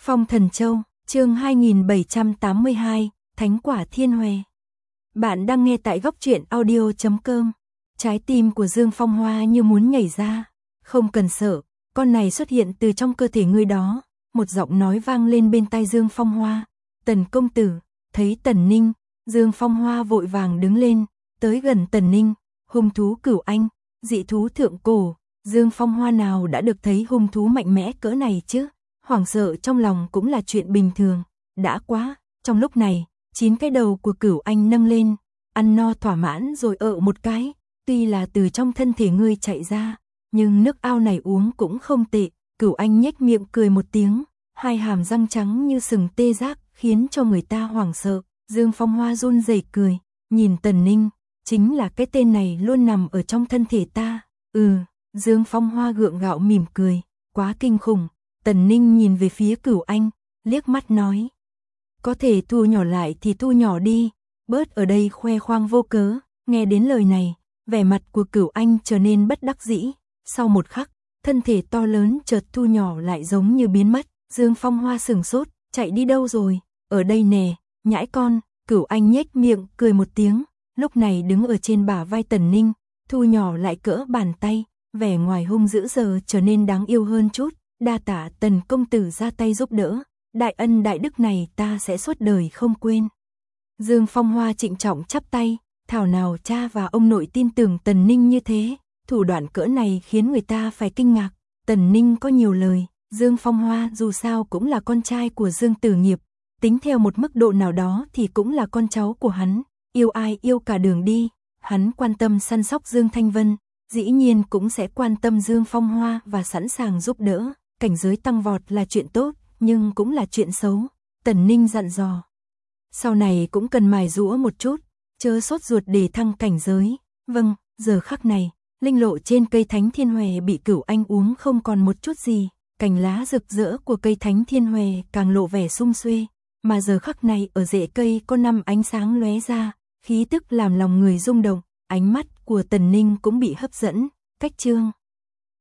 Phong Thần Châu, chương 2782, Thánh Quả Thiên Hòe. Bạn đang nghe tại góc truyện audio.com. Trái tim của Dương Phong Hoa như muốn nhảy ra. Không cần sợ, con này xuất hiện từ trong cơ thể ngươi đó. Một giọng nói vang lên bên tai Dương Phong Hoa. Tần công tử, thấy Tần Ninh, Dương Phong Hoa vội vàng đứng lên, tới gần Tần Ninh. Hung thú cửu anh, dị thú thượng cổ. Dương Phong Hoa nào đã được thấy hung thú mạnh mẽ cỡ này chứ? Hoảng sợ trong lòng cũng là chuyện bình thường. Đã quá, trong lúc này, 9 cái đầu của cửu anh nâng lên, ăn no thỏa mãn rồi một cái. Tuy là từ trong thân thể ngươi chạy ra, nhưng nước ao này uống cũng không tệ. Cửu anh nhếch miệng cười một tiếng, hai hàm răng trắng như sừng tê giác khiến cho người ta hoảng sợ. Dương Phong Hoa run rẩy cười, nhìn Tần Ninh, chính là cái tên này luôn nằm ở trong thân thể ta. Dương Phong Hoa gượng gạo mỉm cười, quá kinh khủng. Tần Ninh nhìn về phía cửu anh, liếc mắt nói. Có thể thu nhỏ lại thì thu nhỏ đi, bớt ở đây khoe khoang vô cớ. Nghe đến lời này, vẻ mặt của cửu anh trở nên bất đắc dĩ. Sau một khắc, thân thể to lớn chợt thu nhỏ lại giống như biến mất. Dương Phong Hoa sửng sốt, chạy đi đâu rồi? Ở đây nè, nhãi con. Cửu anh nhếch miệng cười một tiếng, lúc này đứng ở trên bả vai Tần Ninh, thu nhỏ lại cỡ bàn tay, vẻ ngoài hung dữ giờ trở nên đáng yêu hơn chút. Đa tạ Tần công tử ra tay giúp đỡ, đại ân đại đức này ta sẽ suốt đời không quên. Dương Phong Hoa trịnh trọng chắp tay, thảo nào cha và ông nội tin tưởng Tần Ninh như thế, thủ đoạn cỡ này khiến người ta phải kinh ngạc. Tần Ninh có nhiều lời, Dương Phong Hoa dù sao cũng là con trai của Dương Tử Nghiệp, tính theo một mức độ nào đó thì cũng là con cháu của hắn, yêu ai yêu cả đường đi. Hắn quan tâm săn sóc Dương Thanh Vân, dĩ nhiên cũng sẽ quan tâm Dương Phong Hoa và sẵn sàng giúp đỡ. Cảnh giới tăng vọt là chuyện tốt, nhưng cũng là chuyện xấu. Tần Ninh dặn dò. Sau này cũng cần mài giũa một chút, chớ sốt ruột để thăng cảnh giới. Vâng, giờ khắc này, linh lộ trên cây Thánh Thiên Hòe bị cửu anh uống không còn một chút gì. Cành lá rực rỡ của cây Thánh Thiên Hòe càng lộ vẻ sum xuê. Mà giờ khắc này ở rễ cây có 5 ánh sáng lóe ra, khí tức làm lòng người rung động. Ánh mắt của Tần Ninh cũng bị hấp dẫn. Cách chương